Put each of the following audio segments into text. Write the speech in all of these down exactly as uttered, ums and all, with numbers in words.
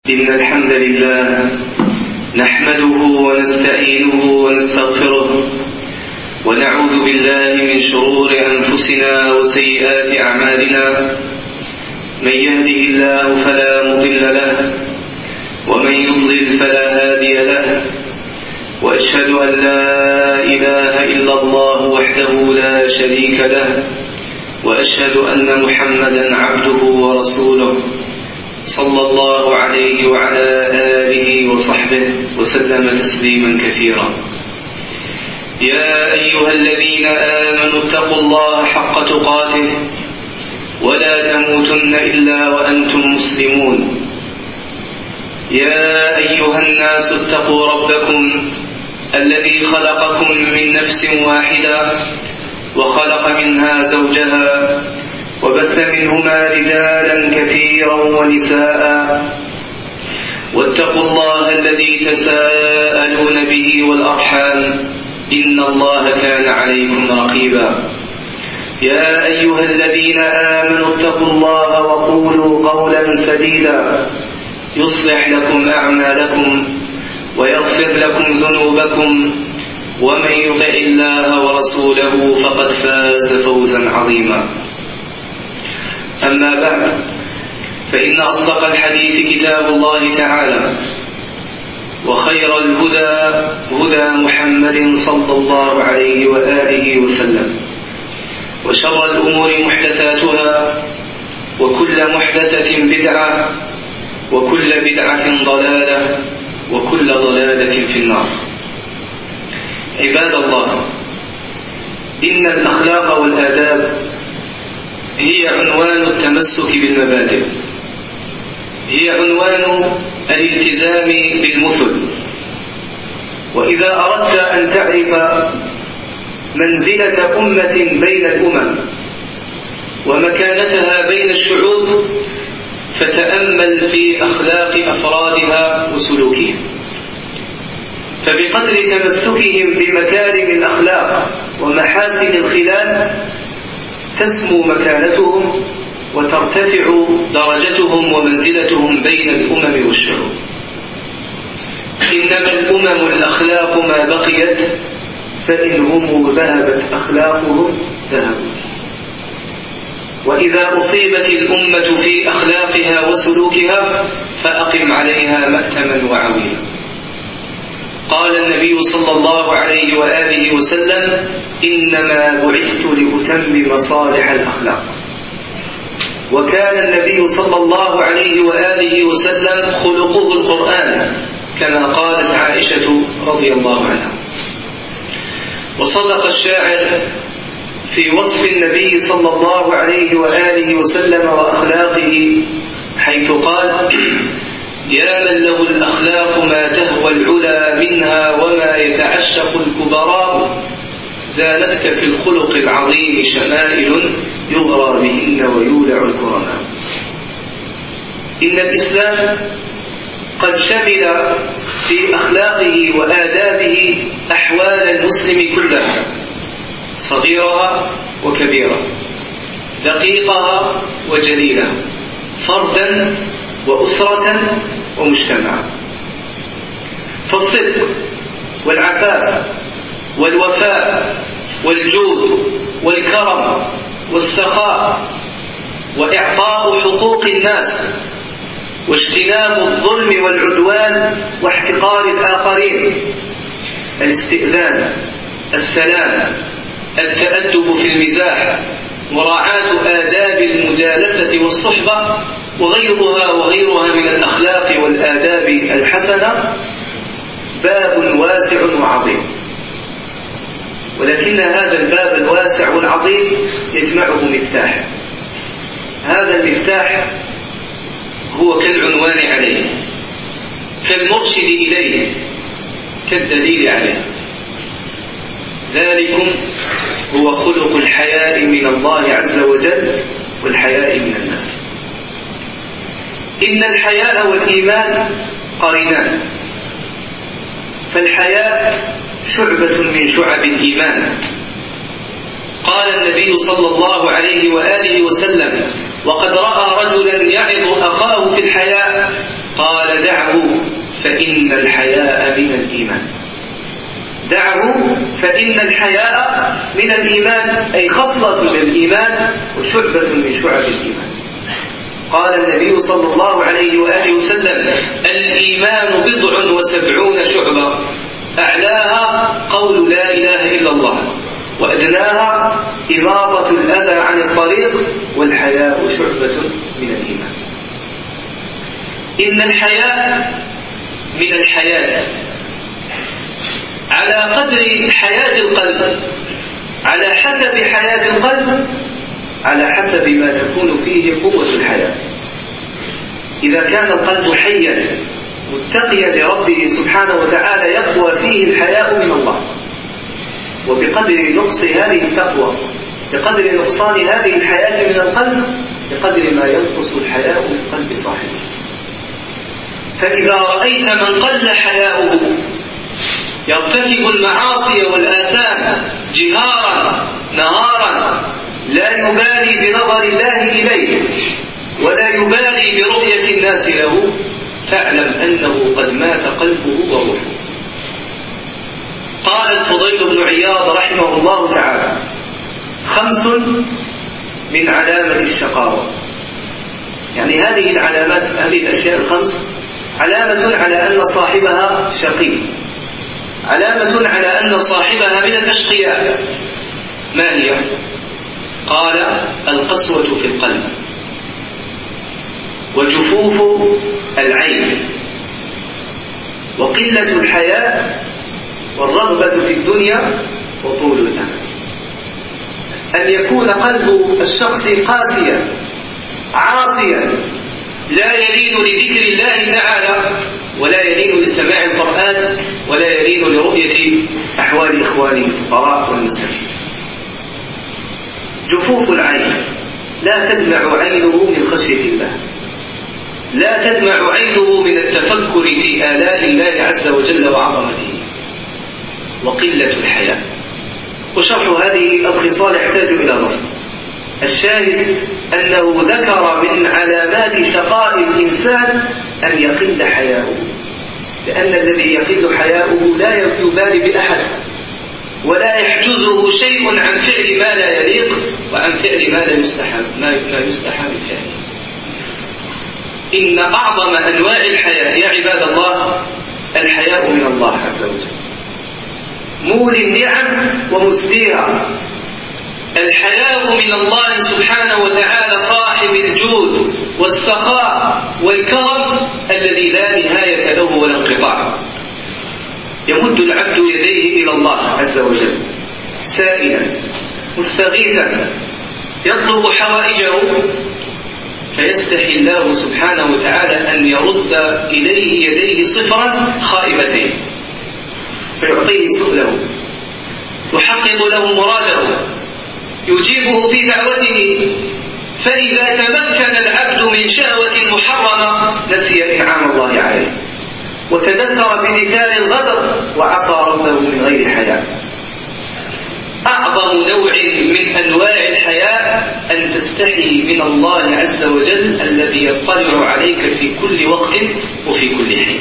إن الحمد لله نحمده ونستعينه ونستغفره ونعوذ بالله من شرور أنفسنا وسيئات أعمالنا. من يهده الله فلا مضل له ومن يضلل فلا هادي له، وأشهد أن لا إله إلا الله وحده لا شريك له، وأشهد أن محمدا عبده ورسوله صلى الله عليه وعلى آله وصحبه وسلم تسليما كثيرا. يا أيها الذين آمنوا اتقوا الله حق تقاته ولا تموتن إلا وأنتم مسلمون. يا أيها الناس اتقوا ربكم الذي خلقكم من نفس واحدة وخلق منها زوجها وبث منهما رجالا كثيرا ونساء، واتقوا الله الذي تساءلون به والأرحام إن الله كان عليكم رقيبا. يا أيها الذين آمنوا اتقوا الله وقولوا قولا سديدا يصلح لكم أعمالكم ويغفر لكم ذنوبكم، ومن يطع الله ورسوله فقد فاز فوزا عظيما. أما بعد، فإن أصدق الحديث كتاب الله تعالى، وخير الهدى هدى محمد صلى الله عليه وآله وسلم، وشر الأمور محدثاتها، وكل محدثة بدعة، وكل بدعة ضلالة، وكل ضلالة في النار. عباد الله، إن الأخلاق والآداب هي عنوان التمسك بالمبادئ، هي عنوان الالتزام بالمثل. وإذا أردت أن تعرف منزلة أمة بين الأمم ومكانتها بين الشعوب فتأمل في أخلاق أفرادها وسلوكهم، فبقدر تمسكهم بمكارم الأخلاق ومحاسن الخلال تسمو مكانتهم وترتفع درجتهم ومنزلتهم بين الأمم والشعوب. إنما الأمم الأخلاق ما بقيت، فإنهم ذهبت أخلاقهم ذهبوا. وإذا أصيبت الأمة في أخلاقها وسلوكها فأقم عليها مأتما وعويلا. قال النبي صلى الله عليه وآله وسلم: إنما بعثت لأتمم مصالح الأخلاق. وكان النبي صلى الله عليه وآله وسلم خلقه القرآن، كما قالت عائشة رضي الله عنها. وصدق الشاعر في وصف النبي صلى الله عليه وآله وسلم وأخلاقه حيث قال: يا من له الأخلاق ما تهوى العلا منها، وما يتعشق الكبراء، زالتك في الخلق العظيم شمائل يغرى بهن ويولع الكرماء. إن الإسلام قد شمل في أخلاقه وآدابه أحوال المسلم كلها، صغيرها وكبيرها، دقيقها وجليلها، فردا وأسرة ومجتمعا. فالصدق والعفاف والوفاء والجود والكرم والسخاء وإعطاء حقوق الناس واجتناب الظلم والعدوان واحتقار الآخرين، الاستئذان، السلام، التأدب في المزاح، مراعاة آداب المجالسة والصحبة، وغيرها وغيرها من الأخلاق والآداب الحسنة، باب واسع وعظيم. ولكن هذا الباب الواسع والعظيم يجمعه مفتاح. هذا المفتاح هو كالعنوان عليه، كالمرشد إليه، كالدليل عليه. ذلكم هو خلق الحياء من الله عز وجل والحياء من الناس. إن الحياء والإيمان قرينان، فالحياء شعبة من شعب الإيمان. قال النبي صلى الله عليه وآله وسلم: وقد رأى رجلا يعظ أخاه في الحياء قال دعه فإن الحياء من الإيمان. دعه فإن الحياء من الإيمان، أي خصلة من الإيمان وشعبة من شعب الإيمان. قال النبي صلى الله عليه وآله وسلم: الإيمان بضع وسبعون شعبة، أعلاها قول لا إله إلا الله، وأدناها إماطة الأذى عن الطريق، والحياء شعبة من الإيمان. إن الحياء من الحياة، على قدر حياة القلب، على حسب حياة القلب، على حسب ما تكون فيه قوة الحياة. إذا كان القلب حيا متقيا لربه سبحانه وتعالى يقوى فيه الحياء من الله، وبقدر نقص هذه التقوى، بقدر نقصان هذه الحياة من القلب، بقدر ما ينقص الحياء من قلب صاحبه. فإذا رأيت من قل حياؤه يرتكب المعاصي والآثام جهارا نهارا، لا يبالي بنظر الله إليه ولا يبالي برؤية الناس له، فاعلم أنه قد مات قلبه وروحه. قال الفضيل بن عياض رحمه الله تعالى: خمس من علامة الشقاوة. يعني هذه العلامات، هذه الأشياء الخمس علامة على أن صاحبها شقي، علامة على أن صاحبها من الأشقياء. ما هي؟ قال: القسوة في القلب، وجفوف العين، وقلة الحياء، والرغبة في الدنيا، وطول الأمل. أن يكون قلب الشخص قاسيا عاصيا، لا يلين لذكر الله تعالى، ولا يلين لسماع القرآن، ولا يلين لرؤية أحوال إخوانه الفقراء والمساكين. جفوف العين، لا تدمع عينه من خشية الله، لا تدمع عينه من التفكر في آلاء الله عز وجل وعظمته. وقلة الحياء. وشرح هذه الخصال يحتاج إلى نص. الشاهد أنه ذكر من علامات شقاء الإنسان أن يقل حياؤه، لأن الذي يقل حياؤه لا يبالي بأحد، ولا يحجزه شيء عن فعل ما لا يليق، وعن فعل ما لا يستحب ما يستحب الفعل. إن أعظم أنواع الحياء يا عباد الله الحياء من الله عز وجل، مولي النعم ومسديها. الحياء من الله سبحانه وتعالى صاحب الجود والسخاء والكرم الذي لا نهاية له ولا انقطاع. يمد العبد يديه إلى الله عز وجل سائلا مستغيثا يطلب حوائجه، فيستحي الله سبحانه وتعالى أن يرد إليه يديه صفرا خائبتين، فيعطيه سؤله، يحقق له مراده، يجيبه في دعوته. فإذا تمكن العبد من شهوة محرمة نسي إنعام الله عليه، وتدثر بمثال الغدر، وعصى ربه من غير حياء. أعظم نوع من أنواع الحياء أن تستحي من الله عز وجل الذي يطلع عليك في كل وقت وفي كل حين.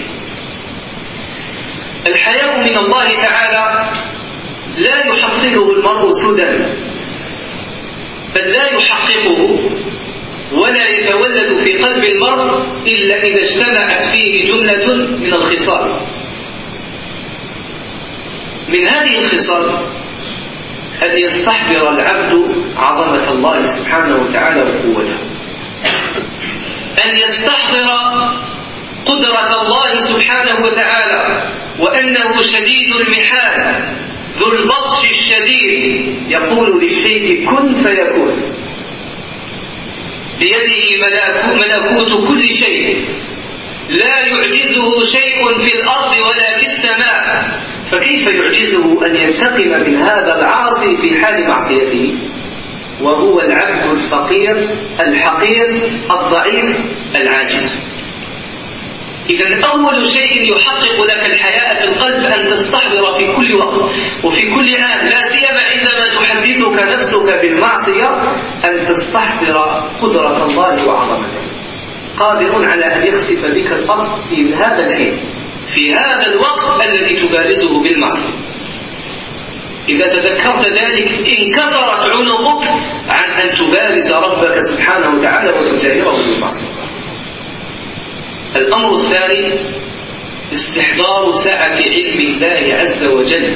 الحياء من الله تعالى لا يحصله المرء سدى، بل لا يحققه ولا يتولد في قلب المرء إلا إذا اجتمعت فيه جملة من الخصال. من هذه الخصال أن يستحضر العبد عظمة الله سبحانه وتعالى وقوته، أن يستحضر قدرة الله سبحانه وتعالى، وأنه شديد المحال ذو البطش الشديد، يقول للشيء كن فيكون، بيده ملكوت كل شيء، لا يعجزه شيء في الأرض ولا في السماء. فكيف يعجزه أن ينتقم من هذا العاصي في حال معصيته وهو العبد الفقير الحقير الضعيف العاجز؟ إذن أول شيء يحقق لك الحياء في القلب أن تستحضر في كل وقت وفي كل آن، لا سيما عندما تحدثك نفسك بالمعصية، أن تستحضر قدرة الله وعظمته. قادر على أن يخسف بك الأرض في هذا الحين، في هذا الوقت الذي تبارزه بالمعصية. إذا تذكرت ذلك انكسرت عنقك عن أن تبارز ربك سبحانه وتعالى وتجاهره بالمعصية. الأمر الثاني استحضار سعة علم الله عز وجل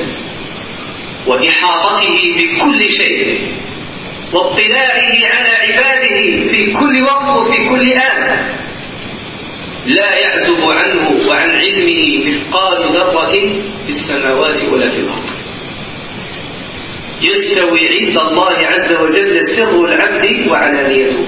وإحاطته بكل شيء واطلاعه على عباده في كل وقت وفي كل آن، لا يعزب عنه وعن علمه مثقال ذرة في السماوات ولا في الأرض. يستوي عند الله عز وجل سر العبد وعلانيته،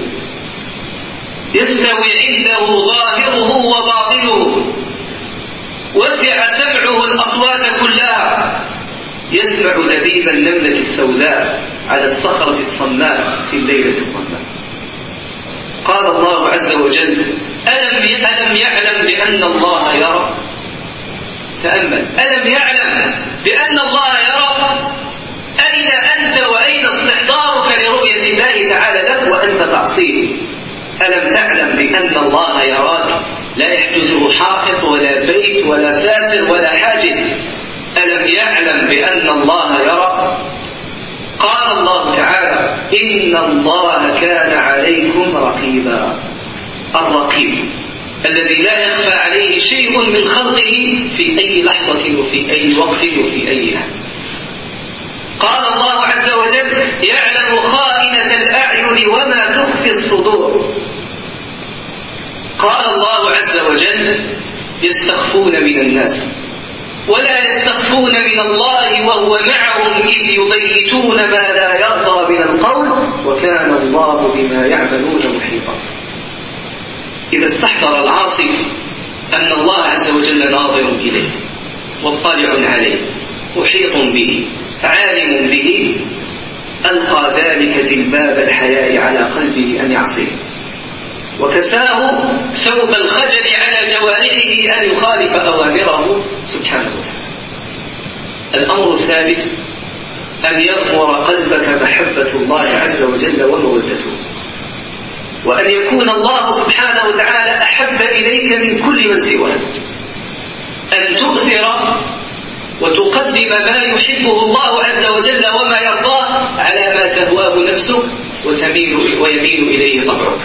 يستوي عنده ظاهره وباطنه، وسع سمعه الأصوات كلها، يسمع دبيب النملة السوداء على الصخرة الصماء في الليلة الظلماء. قال الله عز وجل: ألم ألم يعلم بأن الله يرى؟ تأمل، ألم يعلم بأن الله يرى؟ أين أنت وأين استحضارك لرؤية الله تعالى لك وأنت تعصيه؟ ألم تعلم بأن الله يراك، لا يحجزه حائط ولا بيت ولا ساتر ولا حاجز؟ ألم يعلم بأن الله يرى؟ قال الله تعالى: إن الله كان عليكم رقيبا. الرقيب الذي لا يخفى عليه شيء من خلقه في أي لحظة وفي أي وقت وفي أي آن. قال الله عز وجل: يعلم خائنة الأعين وما تخفي الصدور. قال الله عز وجل: يستخفون من الناس ولا يستخفون من الله وهو معهم إذ يبيتون ما لا يرضى من القول وكان الله بما يعملون محيطا. إذا استحضر العاصي أن الله عز وجل ناظر إليه واطلع عليه محيط به عالم به، ألقى ذلك جلباب الحياء على قلبه أن يعصيه، وكساه ثوب الخجل على جوارحه أن يخالف أوامره سبحانه وتعالى. الأمر الثالث أن يغمر قلبك محبة الله عز وجل ومودته، وأن يكون الله سبحانه وتعالى أحب إليك من كل من سواه، أن تؤثر وتقدم ما يحبه الله عز وجل وما يرضاه على ما تهواه نفسك وتميل ويميل إليه طبعك.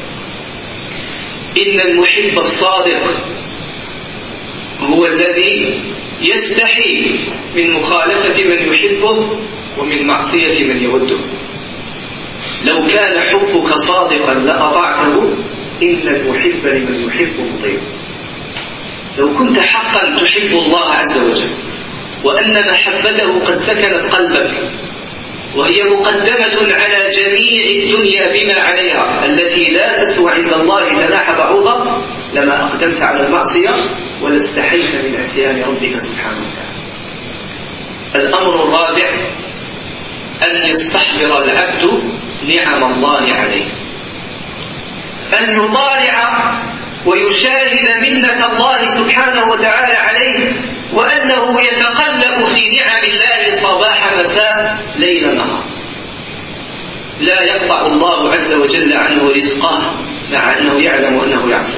إن المحب الصادق هو الذي يستحي من مخالفة من يحبه ومن معصية من يوده. لو كان حبك صادقا لأطعته، إن المحب لمن يحب مطيع. لو كنت حقا تحب الله عز وجل وأن محبته قد سكنت قلبك وهي مقدمة على جميع الدنيا بما عليها التي لا تسوى عند الله جناح بعوضة، لما أقدمت على المعصية ولا استحيت من عصيان ربك سبحانه وتعالى. الأمر الرابع أن يستحضر العبد نعم الله عليه، أن يطالع ويشاهد منة الله سبحانه وتعالى عليه، وأنه يتقلب في نعم الله صباح مساء ليل نهار، لا يقطع الله عز وجل عنه رزقه مع أنه يعلم أنه يعصي،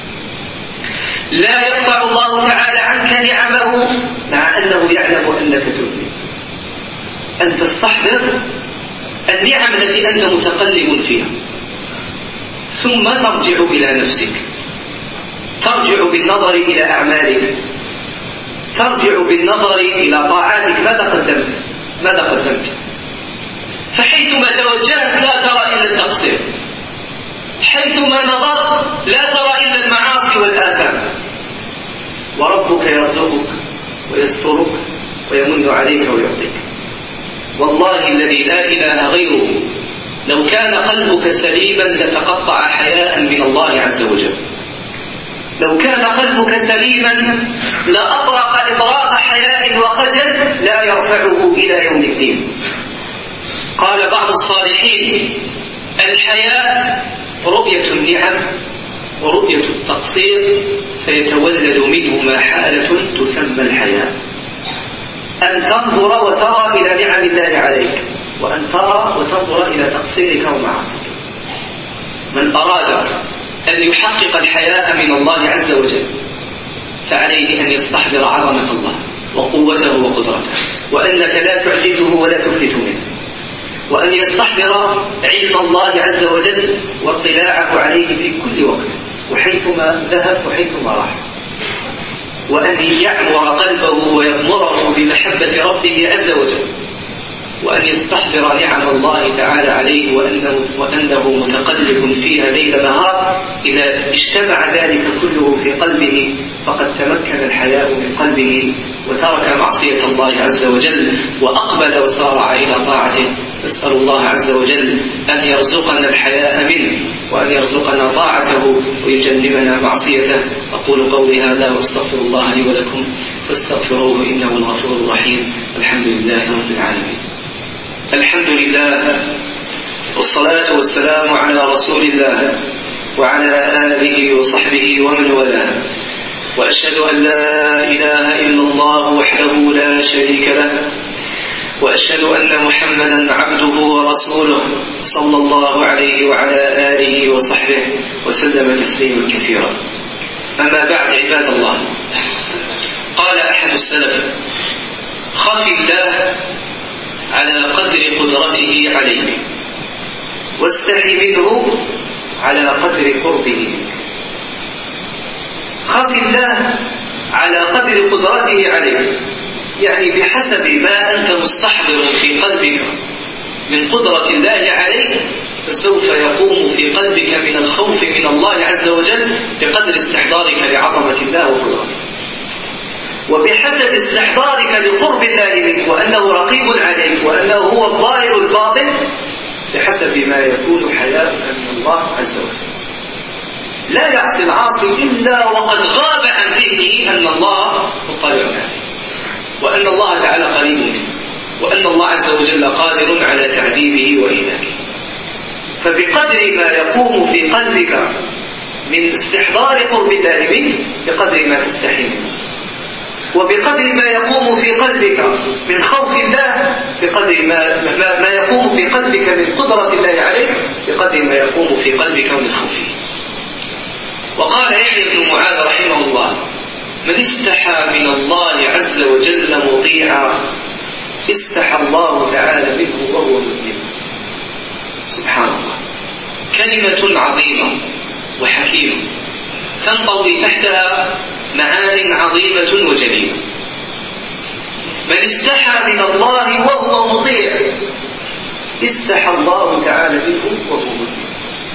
لا يقطع الله تعالى عنك نعمه مع أنه يعلم أنك تذنب. أن تستحضر النعم التي أنت متقلب فيها، ثم ترجع إلى نفسك، ترجع بالنظر إلى أعمالك، ترجع بالنظر إلى طاعاتك. ماذا قدمت؟ ماذا قدمت؟ فحيثما توجهت لا ترى إلا التقصير، حيثما نظرت لا ترى إلا المعاصي والآثام. وربك يرزقك ويسترك ويمن عليك ويعطيك. والله الذي لا إله غيره لو كان قلبك سليما لتقطع حياء من الله عز وجل. لو كان قلبك سليما لأطرق إطراق حياء وخجل لا يرفعه إلى يوم الدين. قال بعض الصالحين: الحياء رؤية النعم ورؤية التقصير، فيتولد منهما حالة تسمى الحياء. أن تنظر وترى إلى نعم الله عليك، وأن ترى وتنظر إلى تقصيرك ومعاصيك. من أراد أن يحقق الحياء من الله عز وجل فعليه أن يستحضر عظمة الله وقوته وقدرته، وأنك لا تعجزه ولا تفلت منه، وأن يستحضر علم الله عز وجل واطلاعه عليه في كل وقت وحيثما ذهب وحيثما راح، وأن يعمر قلبه ويغمره بمحبة ربه عز وجل، وأن يستحضر نعم الله تعالى عليه وأنه, وأنه متقلب فيها ليل نهار. إذا اجتمع ذلك كله في قلبه فقد تمكن الحياء من قلبه وترك معصية الله عز وجل وأقبل وسارع إلى طاعته. نسأل الله عز وجل أن يرزقنا الحياء منه وأن يرزقنا طاعته ويجنبنا معصيته. أقول قولي هذا واستغفر الله لي ولكم فاستغفروه إنه الغفور الرحيم. الحمد لله رب العالمين. الحمد لله والصلاة والسلام على رسول الله وعلى آله وصحبه ومن والاه، وأشهد أن لا إله إلا الله وحده لا شريك له، وأشهد أن محمدا عبده ورسوله صلى الله عليه وعلى آله وصحبه وسلم تسليما كثيرا. أما بعد، عباد الله، قال أحد السلف: خف الله على قدر قدرته عليك واستحي منه على قدر قربه منك. خف الله على قدر قدرته عليك، يعني بحسب ما أنت مستحضر في قلبك من قدرة الله عليك فسوف يقوم في قلبك من الخوف من الله عز وجل بقدر استحضارك لعظمة الله وقدرته، وبحسب استحضارك لقرب الله منك وأنه رقيب عليك وأنه هو الظاهر الباطن بحسب ما يكون حياؤك من الله عز وجل. لا يعصي العاصي إلا وقد غاب عن ذهنه أن الله مطلع عليه وأن الله تعالى قريب منه وأن الله عز وجل قادر على تعذيبه وإهلاكه. فبقدر ما يقوم في قلبك من استحضار قرب الله منك بقدر ما تستحي منه، وبقدر ما يقوم في قلبك من خوف الله بقدر ما, ما, ما يقوم في قلبك من قدرة الله عليك بقدر ما يقوم في قلبك من خوفه. وقال يحيى بن معاذ رحمه الله: من استحى من الله عز وجل مطيعا استحى الله تعالى منه وهو مذنب. سبحان الله، كلمة عظيمة وحكيمة تنطوي تحتها معان عظيمة وجليلة. من استحى من الله وهو مطيع استحى الله تعالى منه وهو مذنب.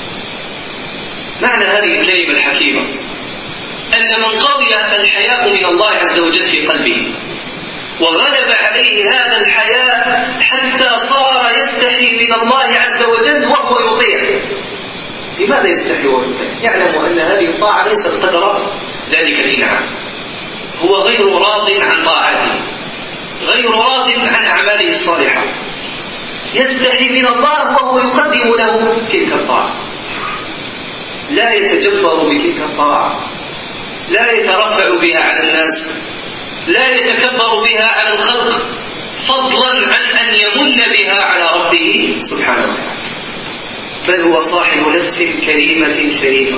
معنى هذه الكلمة الحكيمة أن من قوي الحياء من الله عز وجل في قلبه وغلب عليه هذا الحياء حتى صار يستحي من الله عز وجل وهو يطيع. لماذا يستحي وهو يطيع؟ يعلم أن هذه الطاعة ليست قدر ذلك الإنعام، هو غير راض عن طاعته، غير راض عن أعماله الصالحة، يستحي من الله وهو يقدم له تلك الطاعة، لا يتجبر بتلك الطاعة، لا يترفع بها على الناس، لا يتكبر بها على الخلق، فضلا عن أن يمن بها على ربه سبحانه وتعالى، بل هو صاحب نفس كريمة شريفة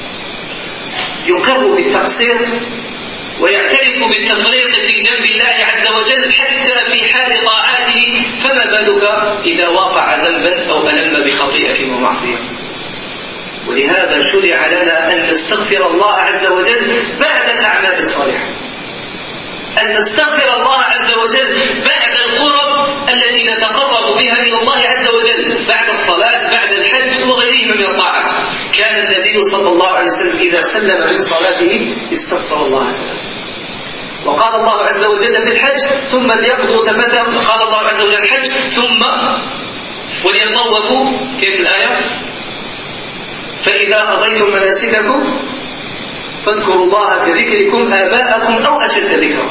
يقر بالتقصير ويعترف بالتفريط في جنب الله عز وجل حتى في حال طاعاته، فما بالك إذا وقع ذنبا أو ألم بخطيئة ومعصية. ولهذا شرع لنا أن نستغفر الله عز وجل بعد الأعمال الصالحة، أن نستغفر الله عز وجل بعد القرب التي نتقرب بها إلى الله عز وجل، بعد الصلاة، بعد الحج وغيرهما من الطاعات. كان النبي صلى الله عليه وسلم إذا سلم من صلاته استغفر الله تعالى. وقال الله عز وجل في الحج: ثم ليقضوا تفتهم. قال الله عز وجل الحج ثم وليطوفوا. كيف الآية؟ فإذا قضيتم مناسككم فاذكروا الله كذكركم آباءكم أو أشد ذكرا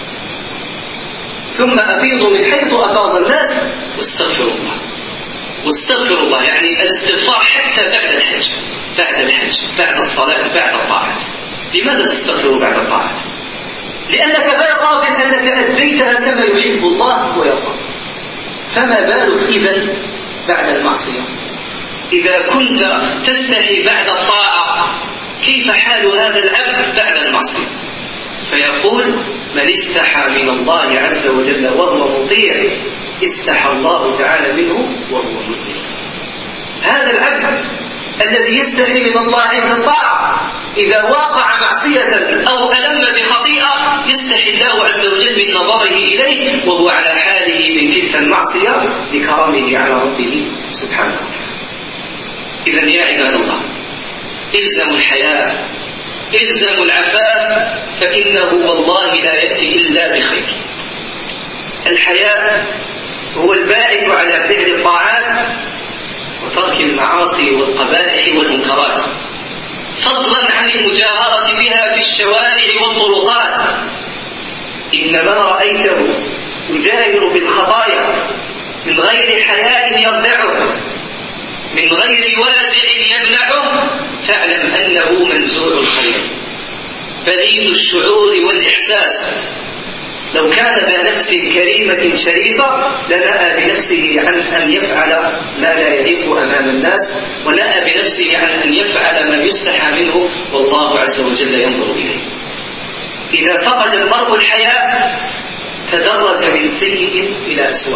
ثم أفيضوا من حيث أفاض الناس واستغفروا الله. واستغفروا الله يعني الاستغفار حتى بعد الحج، بعد الحج، بعد الصلاة، بعد الطاعة. لماذا تستغفروا بعد الطاعة؟ لأنك غير راض أنك أديتها كما يحب الله ويرضى، فما بالك إذن بعد المعصية؟ إذا كنت تستحي بعد الطاعة كيف حال هذا العبد بعد المعصية؟ فيقول من استحى من الله عز وجل وهو مطيع استحى الله تعالى منه وهو مذنب. هذا العبد الذي يستحي من الله عند الطاعة إذا واقع معصية أو ألم بخطيئة يستحي الله عز وجل من نظره إليه وهو على حاله من تلك المعصية لكرمه على ربه سبحانه. إذن يا عباد الله إلزموا الحياء، إلزموا العفاف، فإنه والله لا يأتي إلا بخير. الحياء هو الباعث على فعل الطاعات وترك المعاصي والقبائح والمنكرات، فضلا عن المجاهرة بها في الشوارع والطرقات. إن من رأيته يجاهر بالخطايا من غير حياء يردعه، من غير واسع يمنعه، فاعلم أنه منزوع الخير بليد الشعور والإحساس. لو كان ذا نفس كريمة شريفة لنأى بنفسه عن أن يفعل ما لا يليق أمام الناس، ونأى بنفسه عن أن يفعل ما يستحى منه والله عز وجل ينظر إليه. إذا فقد المرء الحياء تدرج من سيء إلى أسوأ،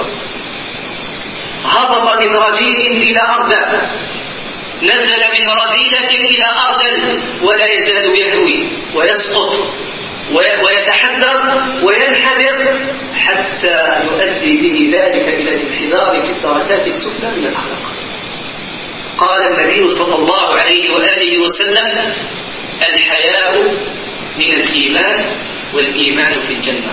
هبط من رديء إلى أردى، نزل من رذيلة إلى أردل، ولا يزال يهوي ويسقط ويتحذر وينحدر حتى يؤدي به ذلك إلى الانحدار في الدرجات السفلى من الأخلاق. قال النبي صلى الله عليه وآله وسلم الحياء من الإيمان والإيمان في الجنة،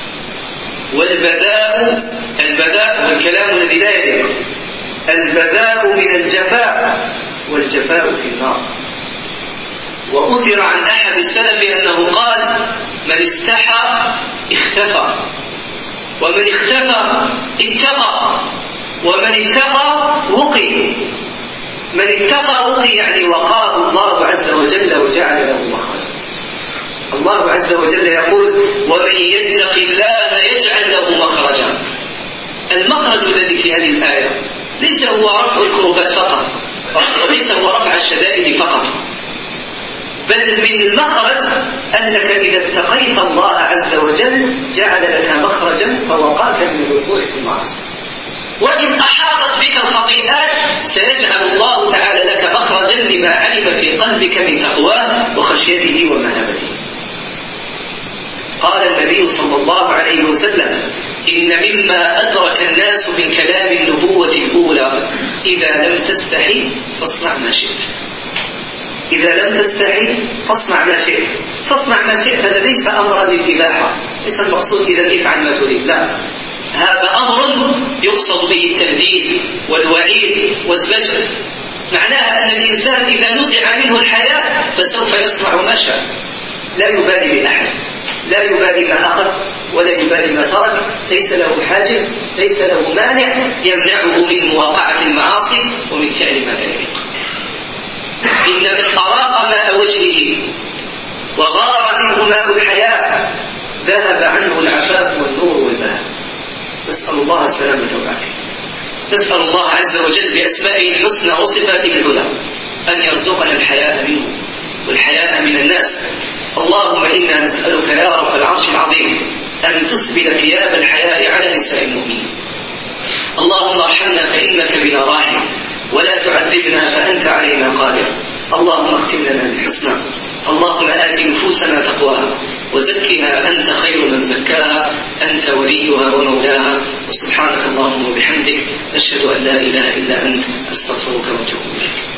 والبذاء البذاء والكلام الذي لا يليق، البذاء من الجفاء والجفاء في النار. وأثر عن أحد السلف أنه قال من استحى اختفى، ومن اختفى اتقى، ومن اتقى وقي. من اتقى وقي يعني وقاه الله عز وجل وجعل له مخرجا. الله عز وجل يقول ومن يتق الله يجعل له مخرجا. المخرج الذي في هذه الآية ليس هو رفع الكربات فقط، وليس هو رفع الشدائد فقط، بل من المخرج أنك إذا اتقيت الله عز وجل جعل لك مخرجا فوقاك من الوقوع في المعاصي. وإن أحاطت بك الخطيئات سيجعل الله تعالى لك مخرجا لما علم في قلبك من تقواه وخشيته ومهابته. قال النبي صلى الله عليه وسلم إن مما أدرك الناس من كلام النبوة الأولى إذا لم تستحي فاصنع ما شئت. إذا لم تستحي فاصنع ما شئت. فاصنع ما شئت هذا ليس أمرا للإباحة، ليس المقصود إذا افعل ما تريد، لا، هذا أمر يقصد به التهديد والوعيد والزجر. معناها أن الإنسان إذا نزع منه الحياة فسوف يصنع ما شاء، لا يبالي بأحد، لا يبالي ما أخذ ولا يبالي ما ترك، ليس له حاجز، ليس له مانع يمنعه من مواقعة المعاصي ومن فعل ما لا يليق. إن من طراق ماء وجهه وغار منه ماء الحياة ذهب عنه العفاف والنور والبهاء. نسأل الله السلامة والعافية. نسأل الله عز وجل بأسمائه الحسنى وصفاته العلى أن يرزقنا الحياء منه والحياء من الناس. اللهم إنا نسألك يا رب العرش العظيم أن تسبل ثياب الحياء على نساء المؤمنين. اللهم ارحمنا فإنك بنا راحم، ولا تعذبنا فأنت علينا قادر. اللهم اختم لنا بالحسنى. اللهم آت نفوسنا تقواها وزكها أنت خير من زكاها، أنت وليها ومولاها. وسبحانك اللهم وبحمدك، أشهد أن لا إله إلا أنت، أستغفرك وأتوب إليك.